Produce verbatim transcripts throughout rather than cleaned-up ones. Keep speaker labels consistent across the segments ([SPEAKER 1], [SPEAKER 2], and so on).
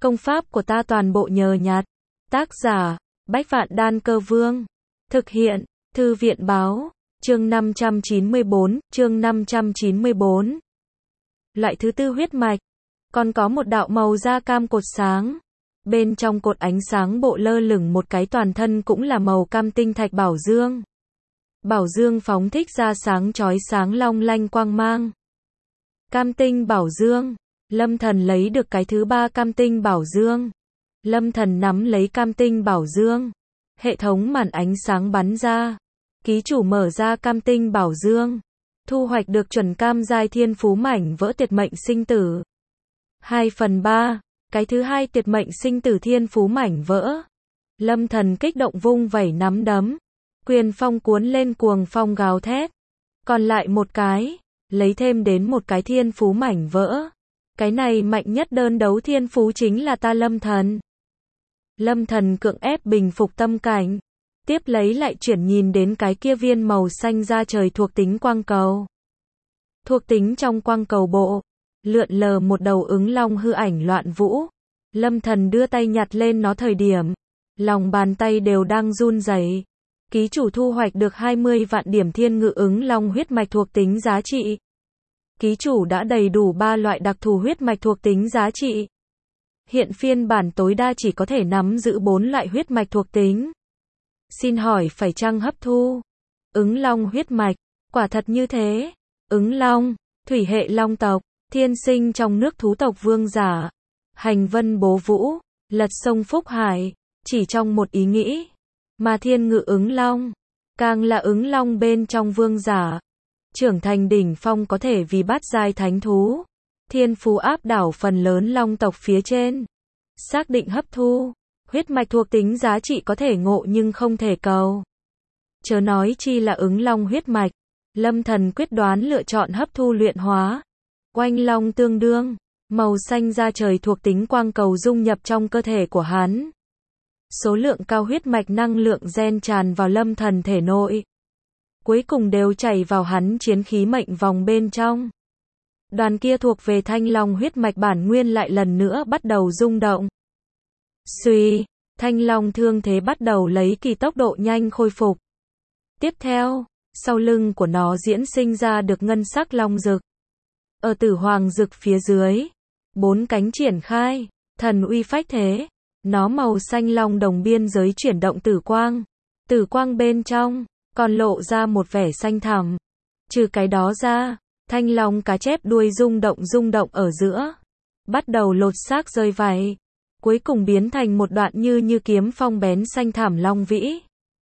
[SPEAKER 1] Công pháp của ta toàn bộ nhờ nhặt. Tác giả, Bách Vạn Đan Cơ Vương. Thực hiện, Thư viện Báo. Chương năm trăm chín mươi bốn, chương năm trăm chín mươi bốn. Loại thứ tư huyết mạch. Còn có một đạo màu da cam cột sáng. Bên trong cột ánh sáng bộ lơ lửng một cái toàn thân cũng là màu cam tinh thạch bảo dương. Bảo dương phóng thích ra sáng chói sáng long lanh quang mang. Cam tinh bảo dương. Lâm Thần lấy được cái thứ ba cam tinh bảo dương. Lâm Thần nắm lấy cam tinh bảo dương. Hệ thống màn ánh sáng bắn ra. Ký chủ mở ra cam tinh bảo dương. Thu hoạch được chuẩn cam giai thiên phú mảnh vỡ tuyệt mệnh sinh tử. hai phần ba. Cái thứ hai tuyệt mệnh sinh tử thiên phú mảnh vỡ. Lâm Thần kích động vung vẩy nắm đấm. Quyền phong cuốn lên cuồng phong gào thét. Còn lại một cái. Lấy thêm đến một cái thiên phú mảnh vỡ. Cái này mạnh nhất đơn đấu thiên phú chính là ta Lâm Thần. Lâm Thần cưỡng ép bình phục tâm cảnh. Tiếp lấy lại chuyển nhìn đến cái kia viên màu xanh da trời thuộc tính quang cầu. Thuộc tính trong quang cầu bộ. Lượn lờ một đầu ứng long hư ảnh loạn vũ. Lâm Thần đưa tay nhặt lên nó thời điểm. Lòng bàn tay đều đang run rẩy. Ký chủ thu hoạch được hai mươi vạn điểm thiên ngự ứng long huyết mạch thuộc tính giá trị. Ký chủ đã đầy đủ ba loại đặc thù huyết mạch thuộc tính giá trị. Hiện phiên bản tối đa chỉ có thể nắm giữ bốn loại huyết mạch thuộc tính. Xin hỏi phải chăng hấp thu? Ứng long huyết mạch, quả thật như thế. Ứng long, thủy hệ long tộc, thiên sinh trong nước thú tộc vương giả. Hành vân bố vũ, lật sông Phúc Hải, chỉ trong một ý nghĩ. Mà thiên ngự ứng long, càng là ứng long bên trong vương giả. Trưởng thành đỉnh phong có thể vì bát giai thánh thú. Thiên phú áp đảo phần lớn long tộc phía trên. Xác định hấp thu. Huyết mạch thuộc tính giá trị có thể ngộ nhưng không thể cầu. Chớ nói chi là ứng long huyết mạch. Lâm Thần quyết đoán lựa chọn hấp thu luyện hóa. Oanh long tương đương. Màu xanh da trời thuộc tính quang cầu dung nhập trong cơ thể của hắn. Số lượng cao huyết mạch năng lượng gen tràn vào Lâm Thần thể nội. Cuối cùng đều chảy vào hắn chiến khí mệnh vòng bên trong. Đoàn kia thuộc về thanh long huyết mạch bản nguyên lại lần nữa bắt đầu rung động. Xuy, thanh long thương thế bắt đầu lấy kỳ tốc độ nhanh khôi phục. Tiếp theo, sau lưng của nó diễn sinh ra được ngân sắc long rực. Ở tử hoàng rực phía dưới, bốn cánh triển khai, thần uy phách thế. Nó màu xanh long đồng biên giới chuyển động tử quang. Tử quang bên trong còn lộ ra một vẻ xanh thẳm. Trừ cái đó ra, thanh long cá chép đuôi rung động rung động ở giữa. Bắt đầu lột xác rơi vảy. Cuối cùng biến thành một đoạn như như kiếm phong bén xanh thảm long vĩ.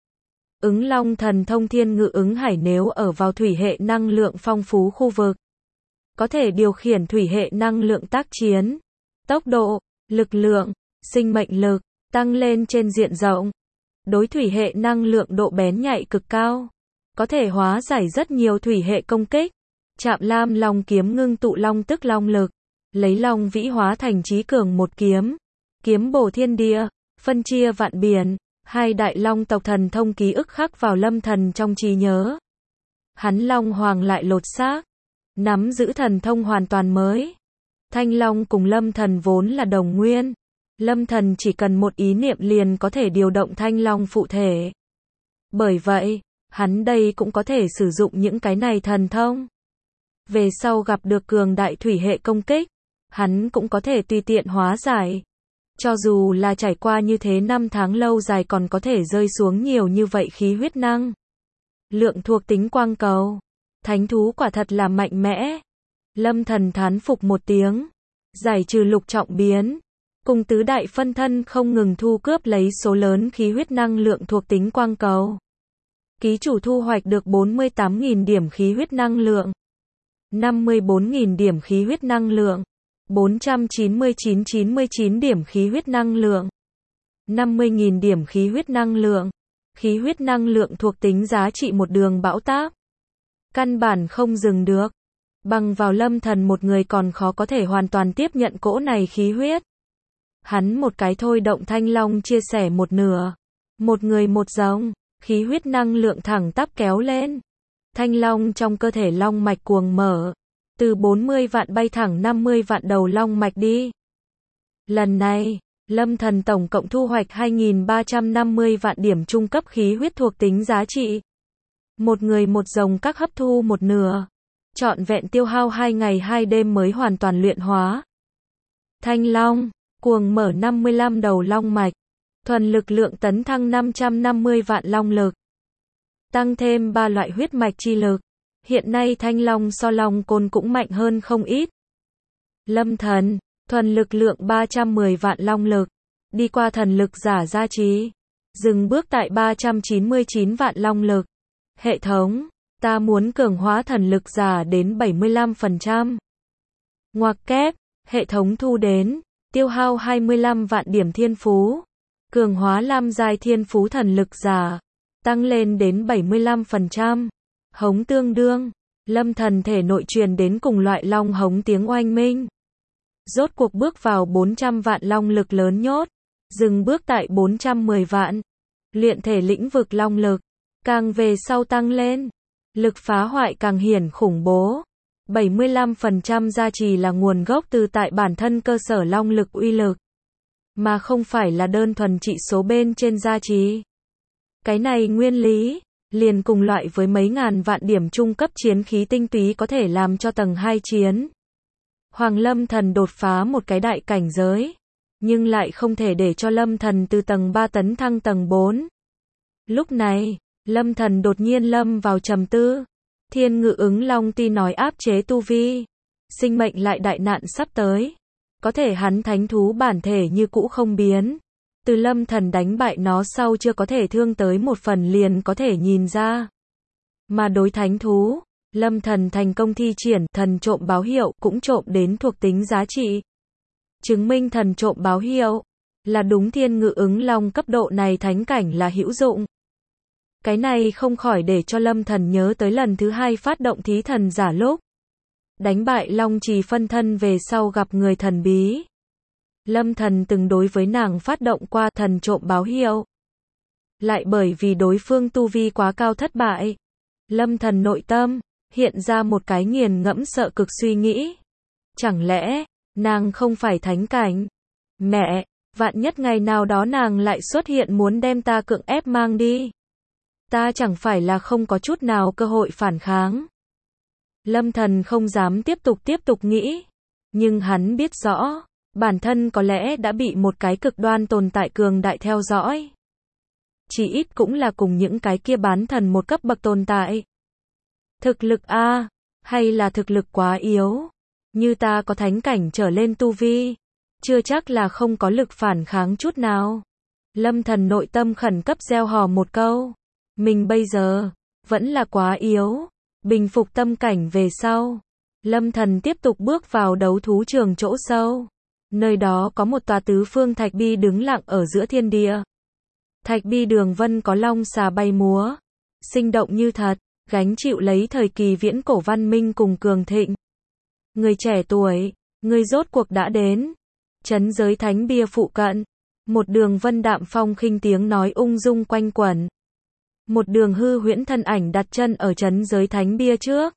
[SPEAKER 1] Ứng long thần thông thiên ngự ứng hải nếu ở vào thủy hệ năng lượng phong phú khu vực. Có thể điều khiển thủy hệ năng lượng tác chiến. Tốc độ, lực lượng, sinh mệnh lực, tăng lên trên diện rộng. Đối thủy hệ năng lượng độ bén nhạy cực cao. Có thể hóa giải rất nhiều thủy hệ công kích. Chạm lam long kiếm ngưng tụ long tức long lực. Lấy long vĩ hóa thành chí cường một kiếm. Kiếm bổ thiên địa, phân chia vạn biển. Hai đại long tộc thần thông ký ức khắc vào Lâm Thần trong trí nhớ. Hắn long hoàng lại lột xác. Nắm giữ thần thông hoàn toàn mới. Thanh long cùng Lâm Thần vốn là đồng nguyên. Lâm Thần chỉ cần một ý niệm liền có thể điều động thanh long phụ thể. Bởi vậy, hắn đây cũng có thể sử dụng những cái này thần thông. Về sau gặp được cường đại thủy hệ công kích, hắn cũng có thể tùy tiện hóa giải. Cho dù là trải qua như thế năm tháng lâu dài còn có thể rơi xuống nhiều như vậy khí huyết năng. Lượng thuộc tính quang cầu. Thánh thú quả thật là mạnh mẽ. Lâm Thần thán phục một tiếng. Giải trừ lục trọng biến. Cùng tứ đại phân thân không ngừng thu cướp lấy số lớn khí huyết năng lượng thuộc tính quang cầu. Ký chủ thu hoạch được bốn mươi tám nghìn điểm khí huyết năng lượng. năm mươi bốn nghìn điểm khí huyết năng lượng. bốn trăm chín mươi chín nghìn chín mươi chín điểm khí huyết năng lượng. năm mươi nghìn điểm khí huyết năng lượng. Khí huyết năng lượng thuộc tính giá trị một đường bão táp. Căn bản không dừng được. Bằng vào Lâm Thần một người còn khó có thể hoàn toàn tiếp nhận cỗ này khí huyết. Hắn một cái thôi động thanh long chia sẻ một nửa. Một người một giống, khí huyết năng lượng thẳng tắp kéo lên. Thanh long trong cơ thể long mạch cuồng mở. Từ bốn mươi vạn bay thẳng năm mươi vạn đầu long mạch đi. Lần này, Lâm Thần tổng cộng thu hoạch hai nghìn ba trăm năm mươi vạn điểm trung cấp khí huyết thuộc tính giá trị. Một người một rồng các hấp thu một nửa. Trọn vẹn tiêu hao hai ngày hai đêm mới hoàn toàn luyện hóa. Thanh Long, cuồng mở năm mươi lăm đầu long mạch. Thuần lực lượng tấn thăng năm trăm năm mươi vạn long lực. Tăng thêm ba loại huyết mạch chi lực. Hiện nay Thanh Long so Long Côn cũng mạnh hơn không ít. Lâm Thần, thuần lực lượng ba trăm mười vạn long lực. Đi qua thần lực giả gia trì. Dừng bước tại ba trăm chín mươi chín vạn long lực. Hệ thống, ta muốn cường hóa thần lực giả đến bảy mươi lăm phần trăm. Ngoặc kép, hệ thống thu đến, tiêu hao hai mươi lăm vạn điểm thiên phú. Cường hóa lam giai thiên phú thần lực giả, tăng lên đến bảy mươi lăm phần trăm. Hống tương đương, Lâm Thần thể nội truyền đến cùng loại long hống tiếng oanh minh. Rốt cuộc bước vào bốn trăm vạn long lực lớn nhốt, dừng bước tại bốn trăm mười vạn. Luyện thể lĩnh vực long lực, càng về sau tăng lên, lực phá hoại càng hiển khủng bố. bảy mươi lăm phần trăm gia trì là nguồn gốc từ tại bản thân cơ sở long lực uy lực, mà không phải là đơn thuần trị số bên trên gia trì. Cái này nguyên lý, liền cùng loại với mấy ngàn vạn điểm trung cấp chiến khí tinh túy có thể làm cho tầng hai chiến. Hoàng Lâm Thần đột phá một cái đại cảnh giới, nhưng lại không thể để cho Lâm Thần từ tầng ba tấn thăng tầng bốn. Lúc này, Lâm Thần đột nhiên lâm vào trầm tư. Thiên Ngự Ứng Long Ti nói áp chế tu vi, sinh mệnh lại đại nạn sắp tới. Có thể hắn thánh thú bản thể như cũ không biến. Từ Lâm Thần đánh bại nó sau chưa có thể thương tới một phần liền có thể nhìn ra. Mà đối thánh thú, Lâm Thần thành công thi triển thần trộm báo hiệu cũng trộm đến thuộc tính giá trị. Chứng minh thần trộm báo hiệu là đúng Thiên Ngự Ứng Long cấp độ này thánh cảnh là hữu dụng. Cái này không khỏi để cho Lâm Thần nhớ tới lần thứ hai phát động thí thần giả lúc đánh bại Long Trì phân thân về sau gặp người thần bí. Lâm Thần từng đối với nàng phát động qua thần trộm báo hiệu. Lại bởi vì đối phương tu vi quá cao thất bại. Lâm Thần nội tâm hiện ra một cái nghiền ngẫm sợ cực suy nghĩ. Chẳng lẽ nàng không phải thánh cảnh? Mẹ, vạn nhất ngày nào đó nàng lại xuất hiện muốn đem ta cưỡng ép mang đi. Ta chẳng phải là không có chút nào cơ hội phản kháng. Lâm Thần không dám tiếp tục tiếp tục nghĩ. Nhưng hắn biết rõ, bản thân có lẽ đã bị một cái cực đoan tồn tại cường đại theo dõi. Chỉ ít cũng là cùng những cái kia bán thần một cấp bậc tồn tại. Thực lực A, hay là thực lực quá yếu? Như ta có thánh cảnh trở lên tu vi, chưa chắc là không có lực phản kháng chút nào. Lâm Thần nội tâm khẩn cấp gieo hò một câu. Mình bây giờ, vẫn là quá yếu. Bình phục tâm cảnh về sau. Lâm Thần tiếp tục bước vào đấu thú trường chỗ sâu. Nơi đó có một tòa tứ phương thạch bi đứng lặng ở giữa thiên địa. Thạch bi đường vân có long xà bay múa. Sinh động như thật, gánh chịu lấy thời kỳ viễn cổ văn minh cùng cường thịnh. Người trẻ tuổi, người rốt cuộc đã đến. Trấn giới thánh bia phụ cận. Một đường vân đạm phong khinh tiếng nói ung dung quanh quẩn. Một đường hư huyễn thân ảnh đặt chân ở trấn giới thánh bia trước.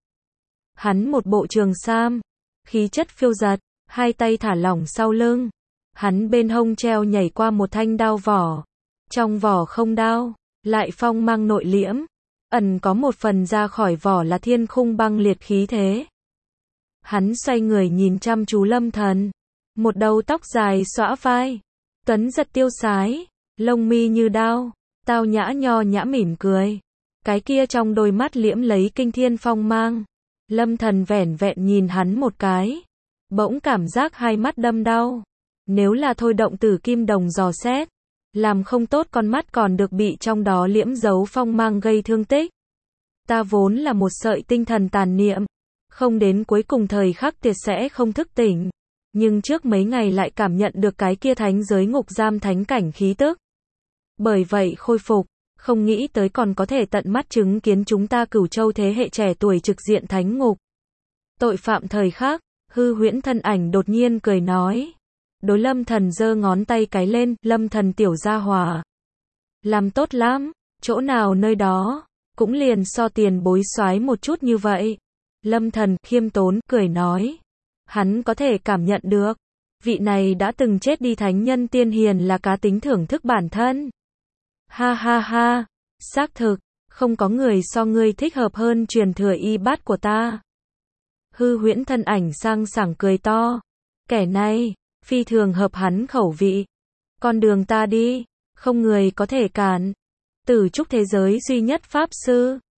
[SPEAKER 1] Hắn một bộ trường sam, khí chất phiêu dật, hai tay thả lỏng sau lưng. Hắn bên hông treo nhảy qua một thanh đao vỏ. Trong vỏ không đao, lại phong mang nội liễm. Ẩn có một phần ra khỏi vỏ là thiên khung băng liệt khí thế. Hắn xoay người nhìn chăm chú Lâm Thần. Một đầu tóc dài xõa vai. Tuấn giật tiêu sái. Lông mi như đao. Tao nhã nho nhã mỉm cười. Cái kia trong đôi mắt liễm lấy kinh thiên phong mang. Lâm Thần vẻn vẹn nhìn hắn một cái. Bỗng cảm giác hai mắt đâm đau. Nếu là thôi động tử kim đồng dò xét. Làm không tốt con mắt còn được bị trong đó liễm dấu phong mang gây thương tích. Ta vốn là một sợi tinh thần tàn niệm. Không đến cuối cùng thời khắc tiệt sẽ không thức tỉnh. Nhưng trước mấy ngày lại cảm nhận được cái kia thánh giới ngục giam thánh cảnh khí tức. Bởi vậy khôi phục, không nghĩ tới còn có thể tận mắt chứng kiến chúng ta Cửu Châu thế hệ trẻ tuổi trực diện thánh ngục. Tội phạm thời khắc, hư huyễn thân ảnh đột nhiên cười nói. Đối Lâm Thần giơ ngón tay cái lên, Lâm Thần tiểu gia hỏa. Làm tốt lắm, chỗ nào nơi đó, cũng liền so tiền bối soái một chút như vậy. Lâm Thần khiêm tốn cười nói. Hắn có thể cảm nhận được, Vị này đã từng chết đi thánh nhân tiên hiền là cá tính thưởng thức bản thân. Ha ha ha, xác thực, không có người so ngươi thích hợp hơn truyền thừa y bát của ta. Hư huyễn thân ảnh sang sảng cười to. Kẻ này, phi thường hợp hắn khẩu vị. Con đường ta đi, không người có thể cản. Tử trúc thế giới duy nhất pháp sư.